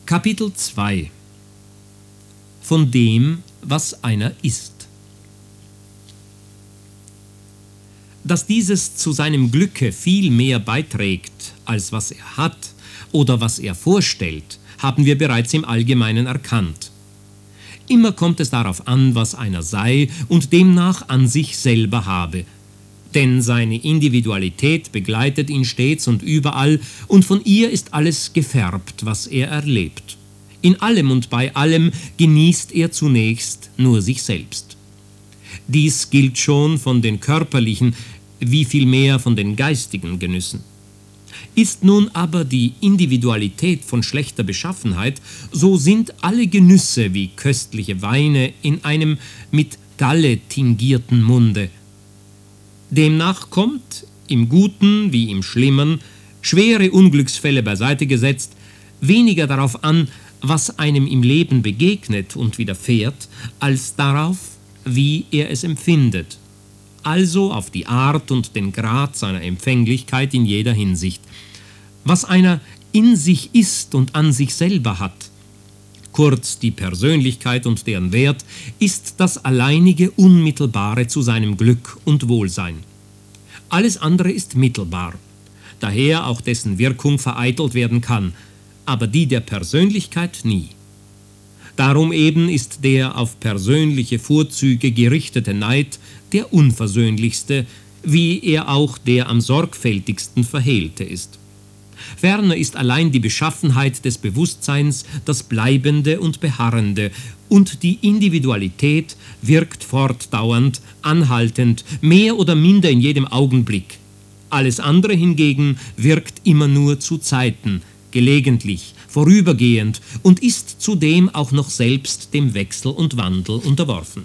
Kapitel 2 Von dem, was einer ist. Dass dieses zu seinem Glücke viel mehr beiträgt, als was er hat oder was er vorstellt, haben wir bereits im Allgemeinen erkannt. Immer kommt es darauf an, was einer sei und demnach an sich selber habe. Denn seine Individualität begleitet ihn stets und überall, und von ihr ist alles gefärbt, was er erlebt. In allem und bei allem genießt er zunächst nur sich selbst. Dies gilt schon von den körperlichen, wie viel mehr von den geistigen Genüssen. Ist nun aber die Individualität von schlechter Beschaffenheit, so sind alle Genüsse wie köstliche Weine in einem mit Galle tingierten Munde. Demnach kommt, im Guten wie im Schlimmen, schwere Unglücksfälle beiseite gesetzt, weniger darauf an, was einem im Leben begegnet und widerfährt, als darauf, wie er es empfindet, also auf die Art und den Grad seiner Empfänglichkeit in jeder Hinsicht. Was einer in sich ist und an sich selber hat, kurz die Persönlichkeit und deren Wert, ist das alleinige Unmittelbare zu seinem Glück und Wohlsein. Alles andere ist mittelbar, daher auch dessen Wirkung vereitelt werden kann, aber die der Persönlichkeit nie. Darum eben ist der auf persönliche Vorzüge gerichtete Neid der unversöhnlichste, wie er auch der am sorgfältigsten verhehlte ist. Ferner ist allein die Beschaffenheit des Bewusstseins das Bleibende und Beharrende, und die Individualität wirkt fortdauernd, anhaltend, mehr oder minder in jedem Augenblick. Alles andere hingegen wirkt immer nur zu Zeiten, gelegentlich, vorübergehend und ist zudem auch noch selbst dem Wechsel und Wandel unterworfen.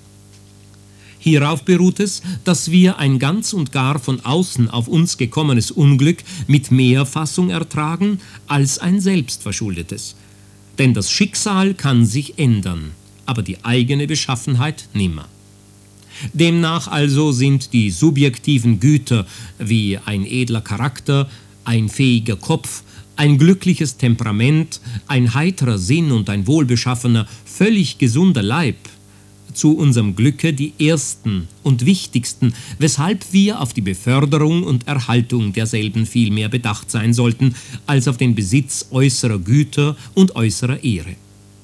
Hierauf beruht es, dass wir ein ganz und gar von außen auf uns gekommenes Unglück mit mehr Fassung ertragen als ein selbstverschuldetes. Denn das Schicksal kann sich ändern, aber die eigene Beschaffenheit nimmer. Demnach also sind die subjektiven Güter wie ein edler Charakter, ein fähiger Kopf, ein glückliches Temperament, ein heiterer Sinn und ein wohlbeschaffener, völlig gesunder Leib zu unserem Glücke die ersten und wichtigsten, weshalb wir auf die Beförderung und Erhaltung derselben viel mehr bedacht sein sollten, als auf den Besitz äußerer Güter und äußerer Ehre.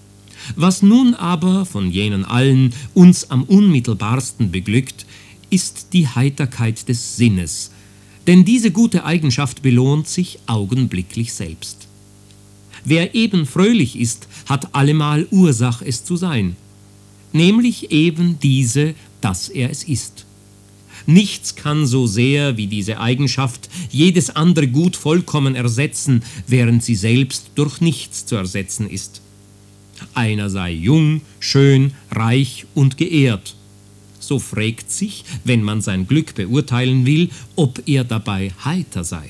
Was nun aber von jenen allen uns am unmittelbarsten beglückt, ist die Heiterkeit des Sinnes, denn diese gute Eigenschaft belohnt sich augenblicklich selbst. Wer eben fröhlich ist, hat allemal Ursach, es zu sein, nämlich eben diese, dass er es ist. Nichts kann so sehr wie diese Eigenschaft jedes andere Gut vollkommen ersetzen, während sie selbst durch nichts zu ersetzen ist. Einer sei jung, schön, reich und geehrt. So frägt sich, wenn man sein Glück beurteilen will, ob er dabei heiter sei.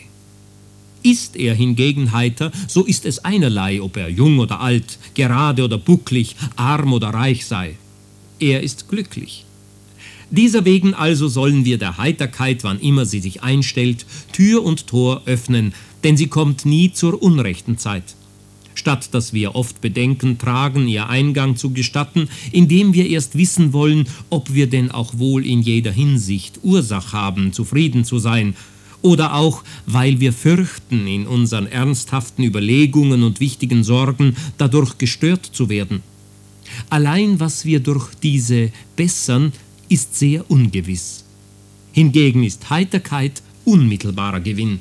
Ist er hingegen heiter, so ist es einerlei, ob er jung oder alt, gerade oder bucklig, arm oder reich sei. Er ist glücklich. Dieser wegen also sollen wir der Heiterkeit, wann immer sie sich einstellt, Tür und Tor öffnen, denn sie kommt nie zur unrechten Zeit. Statt dass wir oft Bedenken tragen, ihr Eingang zu gestatten, indem wir erst wissen wollen, ob wir denn auch wohl in jeder Hinsicht Ursache haben, zufrieden zu sein, oder auch, weil wir fürchten, in unseren ernsthaften Überlegungen und wichtigen Sorgen dadurch gestört zu werden. Allein was wir durch diese bessern, ist sehr ungewiss. Hingegen ist Heiterkeit unmittelbarer Gewinn.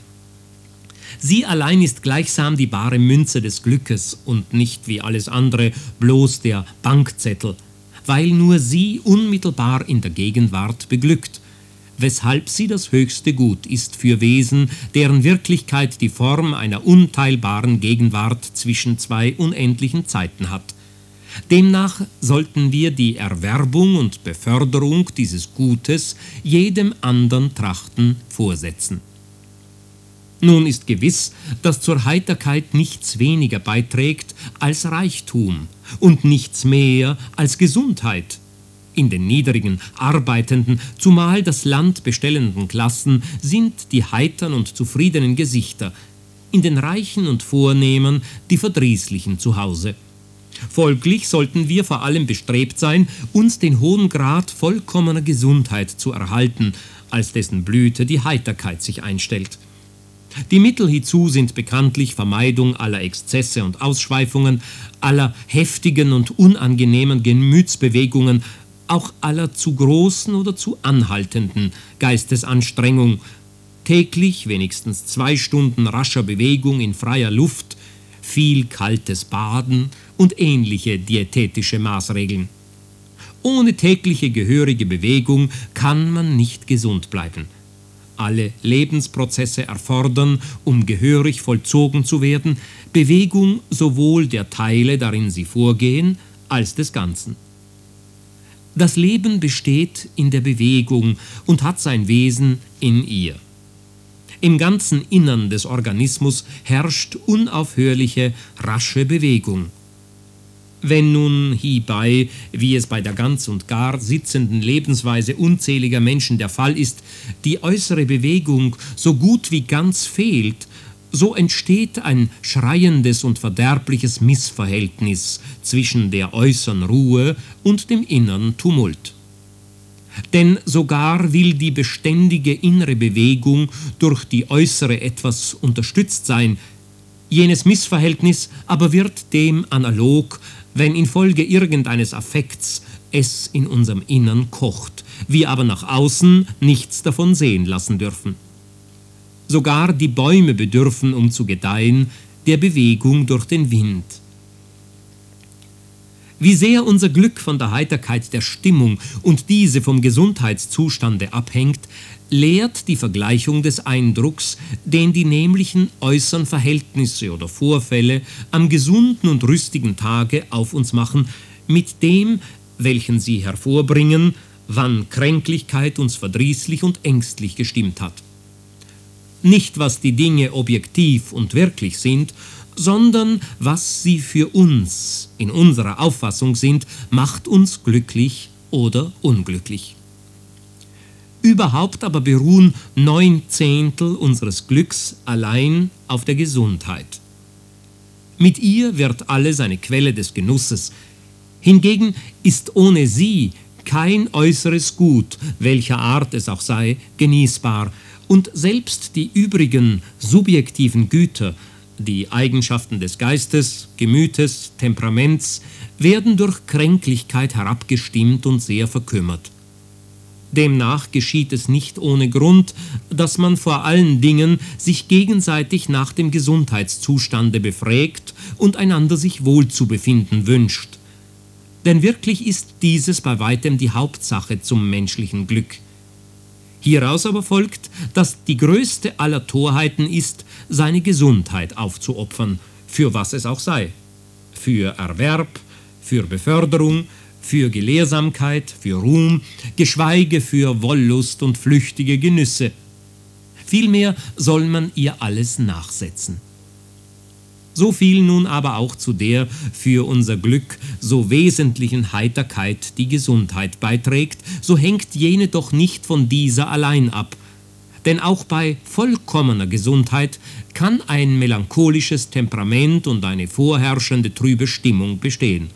Sie allein ist gleichsam die bare Münze des Glückes und nicht wie alles andere bloß der Bankzettel, weil nur sie unmittelbar in der Gegenwart beglückt, weshalb sie das höchste Gut ist für Wesen, deren Wirklichkeit die Form einer unteilbaren Gegenwart zwischen zwei unendlichen Zeiten hat. Demnach sollten wir die Erwerbung und Beförderung dieses Gutes jedem andern Trachten vorsetzen. Nun ist gewiss, dass zur Heiterkeit nichts weniger beiträgt als Reichtum und nichts mehr als Gesundheit. In den niedrigen, arbeitenden, zumal das Land bestellenden Klassen sind die heitern und zufriedenen Gesichter, in den Reichen und Vornehmen die Verdrießlichen zu Hause. Folglich sollten wir vor allem bestrebt sein, uns den hohen Grad vollkommener Gesundheit zu erhalten, als dessen Blüte die Heiterkeit sich einstellt. Die Mittel hierzu sind bekanntlich Vermeidung aller Exzesse und Ausschweifungen, aller heftigen und unangenehmen Gemütsbewegungen, auch aller zu großen oder zu anhaltenden Geistesanstrengung, täglich wenigstens 2 Stunden rascher Bewegung in freier Luft, viel kaltes Baden und ähnliche diätetische Maßregeln. Ohne tägliche gehörige Bewegung kann man nicht gesund bleiben. Alle Lebensprozesse erfordern, um gehörig vollzogen zu werden, Bewegung sowohl der Teile, darin sie vorgehen, als des Ganzen. Das Leben besteht in der Bewegung und hat sein Wesen in ihr. Im ganzen Innern des Organismus herrscht unaufhörliche, rasche Bewegung. Wenn nun hierbei, wie es bei der ganz und gar sitzenden Lebensweise unzähliger Menschen der Fall ist, die äußere Bewegung so gut wie ganz fehlt, so entsteht ein schreiendes und verderbliches Missverhältnis zwischen der äußeren Ruhe und dem inneren Tumult. Denn sogar will die beständige innere Bewegung durch die äußere etwas unterstützt sein, jenes Missverhältnis aber wird dem analog, wenn infolge irgendeines Affekts es in unserem Innern kocht, wir aber nach außen nichts davon sehen lassen dürfen. Sogar die Bäume bedürfen, um zu gedeihen, der Bewegung durch den Wind. Wie sehr unser Glück von der Heiterkeit der Stimmung und diese vom Gesundheitszustande abhängt, lehrt die Vergleichung des Eindrucks, den die nämlichen äußeren Verhältnisse oder Vorfälle am gesunden und rüstigen Tage auf uns machen, mit dem, welchen sie hervorbringen, wann Kränklichkeit uns verdrießlich und ängstlich gestimmt hat. Nicht, was die Dinge objektiv und wirklich sind, sondern was sie für uns in unserer Auffassung sind, macht uns glücklich oder unglücklich. Überhaupt aber beruhen 9/10 unseres Glücks allein auf der Gesundheit. Mit ihr wird alles eine Quelle des Genusses. Hingegen ist ohne sie kein äußeres Gut, welcher Art es auch sei, genießbar, und selbst die übrigen subjektiven Güter, die Eigenschaften des Geistes, Gemütes, Temperaments, werden durch Kränklichkeit herabgestimmt und sehr verkümmert. Demnach geschieht es nicht ohne Grund, dass man vor allen Dingen sich gegenseitig nach dem Gesundheitszustande befragt und einander sich wohl zu befinden wünscht. Denn wirklich ist dieses bei weitem die Hauptsache zum menschlichen Glück. Hieraus aber folgt, dass die größte aller Torheiten ist, seine Gesundheit aufzuopfern, für was es auch sei. Für Erwerb, für Beförderung, für Gelehrsamkeit, für Ruhm, geschweige für Wollust und flüchtige Genüsse. Vielmehr soll man ihr alles nachsetzen. So viel nun aber auch zu der für unser Glück so wesentlichen Heiterkeit, die Gesundheit beiträgt, so hängt jene doch nicht von dieser allein ab. Denn auch bei vollkommener Gesundheit kann ein melancholisches Temperament und eine vorherrschende trübe Stimmung bestehen.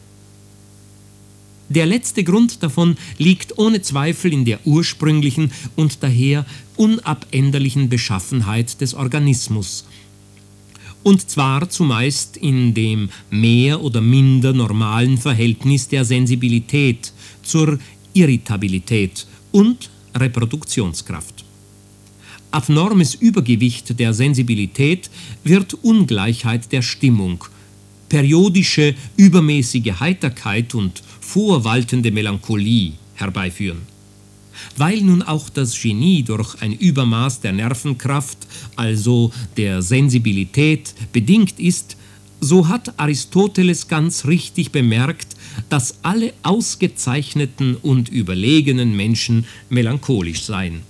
Der letzte Grund davon liegt ohne Zweifel in der ursprünglichen und daher unabänderlichen Beschaffenheit des Organismus. Und zwar zumeist in dem mehr oder minder normalen Verhältnis der Sensibilität zur Irritabilität und Reproduktionskraft. Abnormes Übergewicht der Sensibilität wird Ungleichheit der Stimmung, periodische übermäßige Heiterkeit und vorwaltende Melancholie herbeiführen. Weil nun auch das Genie durch ein Übermaß der Nervenkraft, also der Sensibilität, bedingt ist, so hat Aristoteles ganz richtig bemerkt, dass alle ausgezeichneten und überlegenen Menschen melancholisch seien.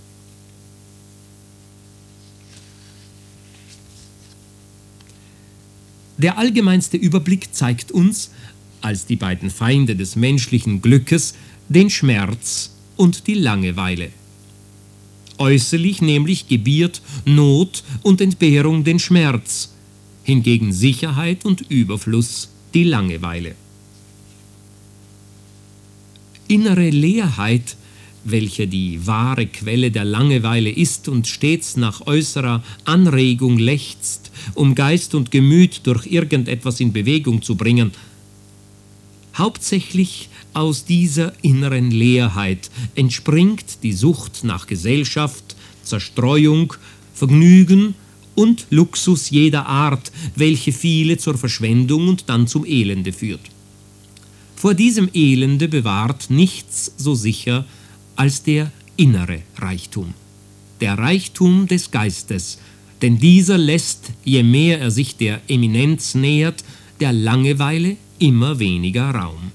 Der allgemeinste Überblick zeigt uns, als die beiden Feinde des menschlichen Glückes, den Schmerz und die Langeweile. äußerlich nämlich gebiert Not und Entbehrung den Schmerz, hingegen Sicherheit und Überfluss die Langeweile. Innere Leerheit, welche die wahre Quelle der Langeweile ist und stets nach äußerer Anregung lechzt, um Geist und Gemüt durch irgendetwas in Bewegung zu bringen. Hauptsächlich aus dieser inneren Leerheit entspringt die Sucht nach Gesellschaft, Zerstreuung, Vergnügen und Luxus jeder Art, welche viele zur Verschwendung und dann zum Elende führt. Vor diesem Elende bewahrt nichts so sicher als der innere Reichtum, der Reichtum des Geistes, denn dieser lässt, je mehr er sich der Eminenz nähert, der Langeweile immer weniger Raum.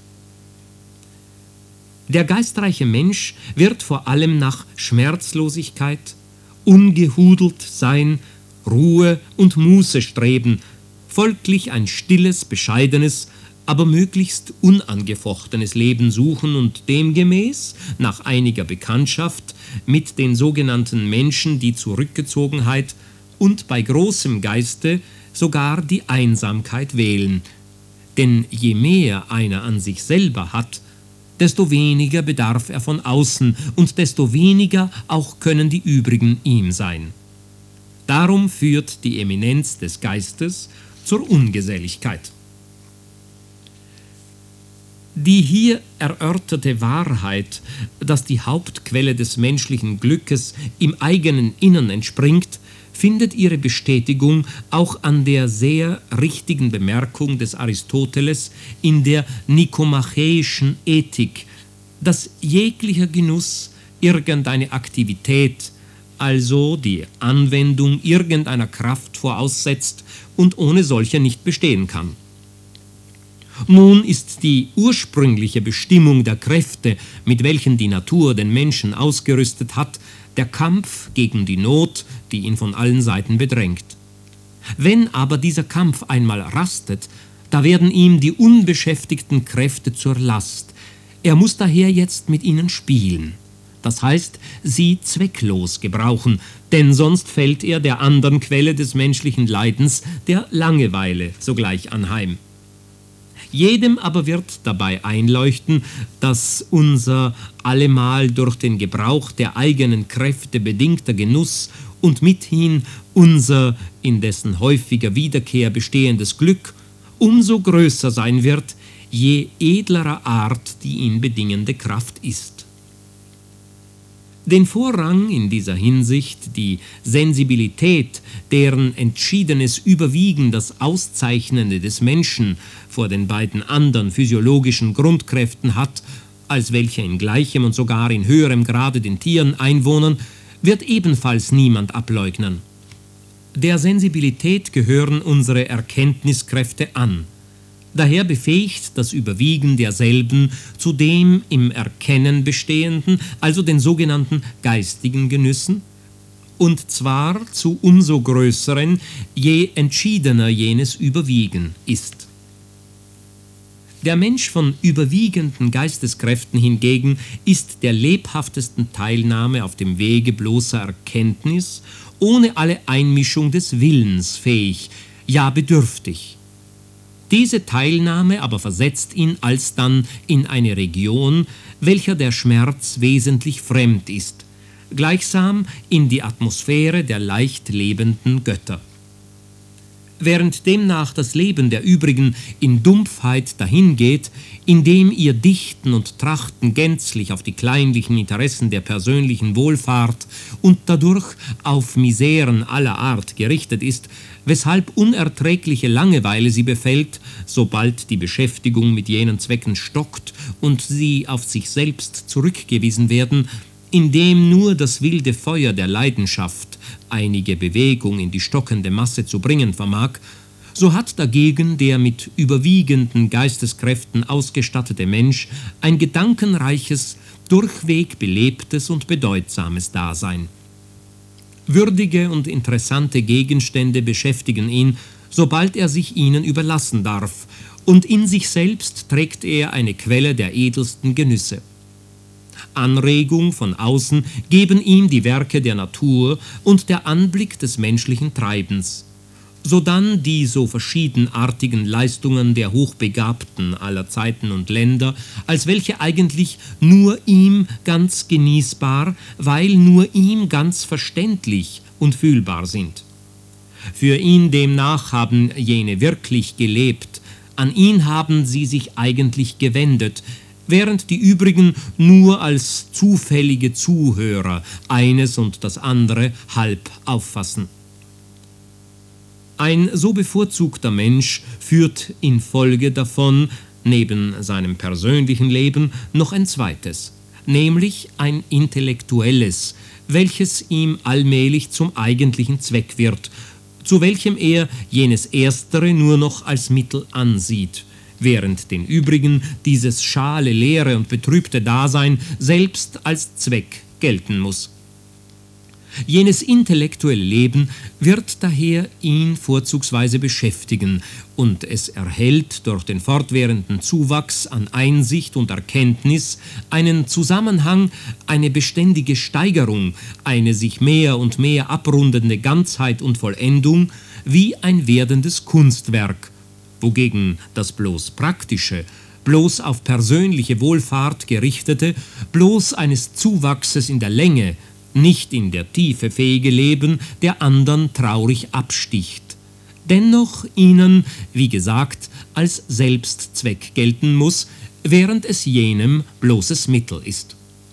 Der geistreiche Mensch wird vor allem nach Schmerzlosigkeit, ungehudelt sein, Ruhe und Muße streben, folglich ein stilles, bescheidenes, aber möglichst unangefochtenes Leben suchen und demgemäß, nach einiger Bekanntschaft mit den sogenannten Menschen, die Zurückgezogenheit und bei großem Geiste sogar die Einsamkeit wählen. Denn je mehr einer an sich selber hat, desto weniger bedarf er von außen und desto weniger auch können die übrigen ihm sein. Darum führt die Eminenz des Geistes zur Ungeselligkeit. Die hier erörterte Wahrheit, dass die Hauptquelle des menschlichen Glückes im eigenen Innern entspringt, findet ihre Bestätigung auch an der sehr richtigen Bemerkung des Aristoteles in der nikomachäischen Ethik, dass jeglicher Genuss irgendeine Aktivität, also die Anwendung irgendeiner Kraft voraussetzt und ohne solche nicht bestehen kann. Nun ist die ursprüngliche Bestimmung der Kräfte, mit welchen die Natur den Menschen ausgerüstet hat, der Kampf gegen die Not, die ihn von allen Seiten bedrängt. Wenn aber dieser Kampf einmal rastet, da werden ihm die unbeschäftigten Kräfte zur Last. Er muss daher jetzt mit ihnen spielen. Das heißt, sie zwecklos gebrauchen, denn sonst fällt er der anderen Quelle des menschlichen Leidens, der Langeweile, sogleich anheim. Jedem aber wird dabei einleuchten, dass unser allemal durch den Gebrauch der eigenen Kräfte bedingter Genuss und mithin unser in dessen häufiger Wiederkehr bestehendes Glück umso größer sein wird, je edlerer Art die ihn bedingende Kraft ist. Den Vorrang in dieser Hinsicht die Sensibilität, deren entschiedenes Überwiegen das Auszeichnende des Menschen vor den beiden anderen physiologischen Grundkräften hat, als welche in gleichem und sogar in höherem Grade den Tieren einwohnen, wird ebenfalls niemand ableugnen. Der Sensibilität gehören unsere Erkenntniskräfte an. Daher befähigt das Überwiegen derselben zu dem im Erkennen bestehenden, also den sogenannten geistigen Genüssen, und zwar zu umso größeren, je entschiedener jenes Überwiegen ist. Der Mensch von überwiegenden Geisteskräften hingegen ist der lebhaftesten Teilnahme auf dem Wege bloßer Erkenntnis, ohne alle Einmischung des Willens fähig, ja bedürftig. Diese Teilnahme aber versetzt ihn alsdann in eine Region, welcher der Schmerz wesentlich fremd ist, gleichsam in die Atmosphäre der leicht lebenden Götter. Während demnach das Leben der übrigen in Dumpfheit dahingeht, indem ihr Dichten und Trachten gänzlich auf die kleinlichen Interessen der persönlichen Wohlfahrt und dadurch auf Miseren aller Art gerichtet ist, weshalb unerträgliche Langeweile sie befällt, sobald die Beschäftigung mit jenen Zwecken stockt und sie auf sich selbst zurückgewiesen werden, indem nur das wilde Feuer der Leidenschaft einige Bewegung in die stockende Masse zu bringen vermag, so hat dagegen der mit überwiegenden Geisteskräften ausgestattete Mensch ein gedankenreiches, durchweg belebtes und bedeutsames Dasein. Würdige und interessante Gegenstände beschäftigen ihn, sobald er sich ihnen überlassen darf, und in sich selbst trägt er eine Quelle der edelsten Genüsse. Anregung von außen geben ihm die Werke der Natur und der Anblick des menschlichen Treibens. Sodann die so verschiedenartigen Leistungen der Hochbegabten aller Zeiten und Länder, als welche eigentlich nur ihm ganz genießbar, weil nur ihm ganz verständlich und fühlbar sind. Für ihn demnach haben jene wirklich gelebt, an ihn haben sie sich eigentlich gewendet, während die übrigen nur als zufällige Zuhörer eines und das andere halb auffassen. Ein so bevorzugter Mensch führt infolge davon, neben seinem persönlichen Leben, noch ein zweites, nämlich ein intellektuelles, welches ihm allmählich zum eigentlichen Zweck wird, zu welchem er jenes Erstere nur noch als Mittel ansieht, während den übrigen dieses schale, leere und betrübte Dasein selbst als Zweck gelten muss. Jenes intellektuelle Leben wird daher ihn vorzugsweise beschäftigen und es erhält durch den fortwährenden Zuwachs an Einsicht und Erkenntnis einen Zusammenhang, eine beständige Steigerung, eine sich mehr und mehr abrundende Ganzheit und Vollendung wie ein werdendes Kunstwerk, wogegen das bloß praktische, bloß auf persönliche Wohlfahrt gerichtete, bloß eines Zuwachses in der Länge, nicht in der Tiefe fähige Leben der andern traurig absticht, dennoch ihnen, wie gesagt, als Selbstzweck gelten muss, während es jenem bloßes Mittel ist.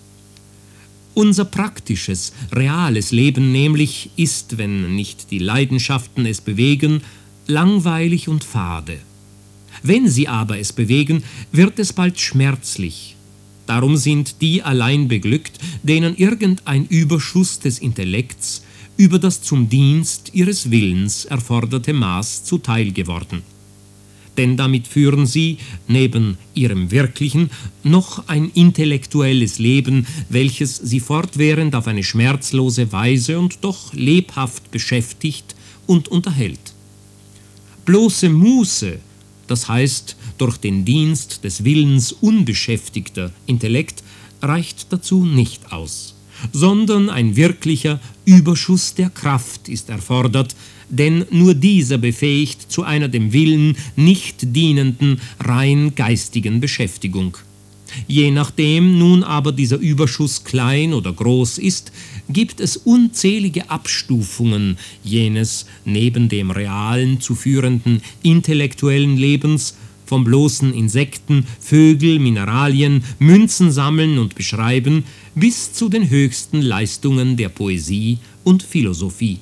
Unser praktisches, reales Leben nämlich ist, wenn nicht die Leidenschaften es bewegen, langweilig und fade. Wenn sie aber es bewegen, wird es bald schmerzlich. Darum sind die allein beglückt, denen irgendein Überschuss des Intellekts über das zum Dienst ihres Willens erforderte Maß zuteil geworden. Denn damit führen sie, neben ihrem wirklichen, noch ein intellektuelles Leben, welches sie fortwährend auf eine schmerzlose Weise und doch lebhaft beschäftigt und unterhält. Bloße Muße, das heißt, durch den Dienst des Willens unbeschäftigter Intellekt reicht dazu nicht aus, sondern ein wirklicher Überschuss der Kraft ist erfordert, denn nur dieser befähigt zu einer dem Willen nicht dienenden, rein geistigen Beschäftigung. Je nachdem nun aber dieser Überschuss klein oder groß ist, gibt es unzählige Abstufungen jenes neben dem realen zu führenden intellektuellen Lebens, vom bloßen Insekten, Vögel, Mineralien, Münzen sammeln und beschreiben, bis zu den höchsten Leistungen der Poesie und Philosophie.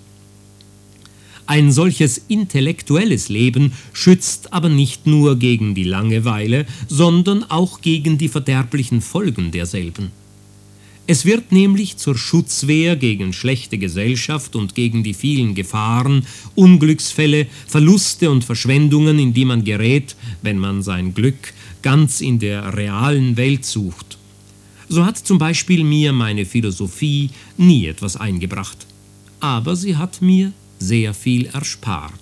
Ein solches intellektuelles Leben schützt aber nicht nur gegen die Langeweile, sondern auch gegen die verderblichen Folgen derselben. Es wird nämlich zur Schutzwehr gegen schlechte Gesellschaft und gegen die vielen Gefahren, Unglücksfälle, Verluste und Verschwendungen, in die man gerät, wenn man sein Glück ganz in der realen Welt sucht. So hat zum Beispiel mir meine Philosophie nie etwas eingebracht, aber sie hat mir sehr viel erspart.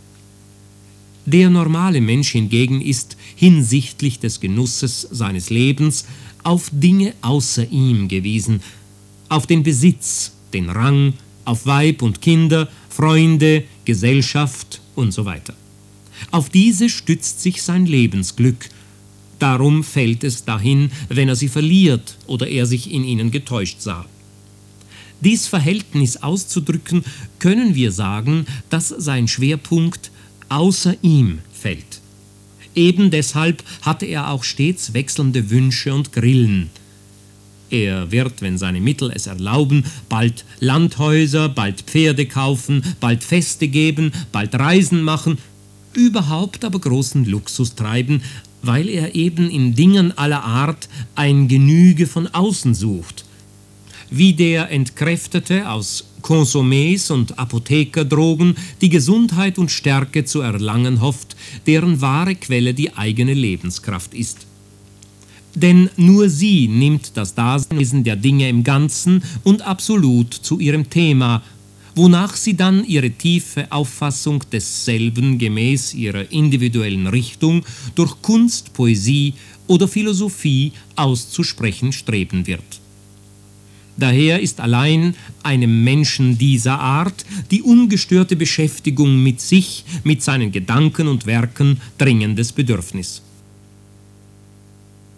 Der normale Mensch hingegen ist hinsichtlich des Genusses seines Lebens auf Dinge außer ihm gewiesen, auf den Besitz, den Rang, auf Weib und Kinder, Freunde, Gesellschaft und so weiter. Auf diese stützt sich sein Lebensglück. Darum fällt es dahin, wenn er sie verliert oder er sich in ihnen getäuscht sah. Dies Verhältnis auszudrücken, können wir sagen, dass sein Schwerpunkt außer ihm fällt. Eben deshalb hatte er auch stets wechselnde Wünsche und Grillen. Er wird, wenn seine Mittel es erlauben, bald Landhäuser, bald Pferde kaufen, bald Feste geben, bald Reisen machen, überhaupt aber großen Luxus treiben, weil er eben in Dingen aller Art ein Genüge von außen sucht. Wie der Entkräftete aus Konsumés und Apothekerdrogen die Gesundheit und Stärke zu erlangen hofft, deren wahre Quelle die eigene Lebenskraft ist. Denn nur sie nimmt das Dasein der Dinge im Ganzen und absolut zu ihrem Thema, wonach sie dann ihre tiefe Auffassung desselben gemäß ihrer individuellen Richtung durch Kunst, Poesie oder Philosophie auszusprechen streben wird. Daher ist allein einem Menschen dieser Art die ungestörte Beschäftigung mit sich, mit seinen Gedanken und Werken dringendes Bedürfnis.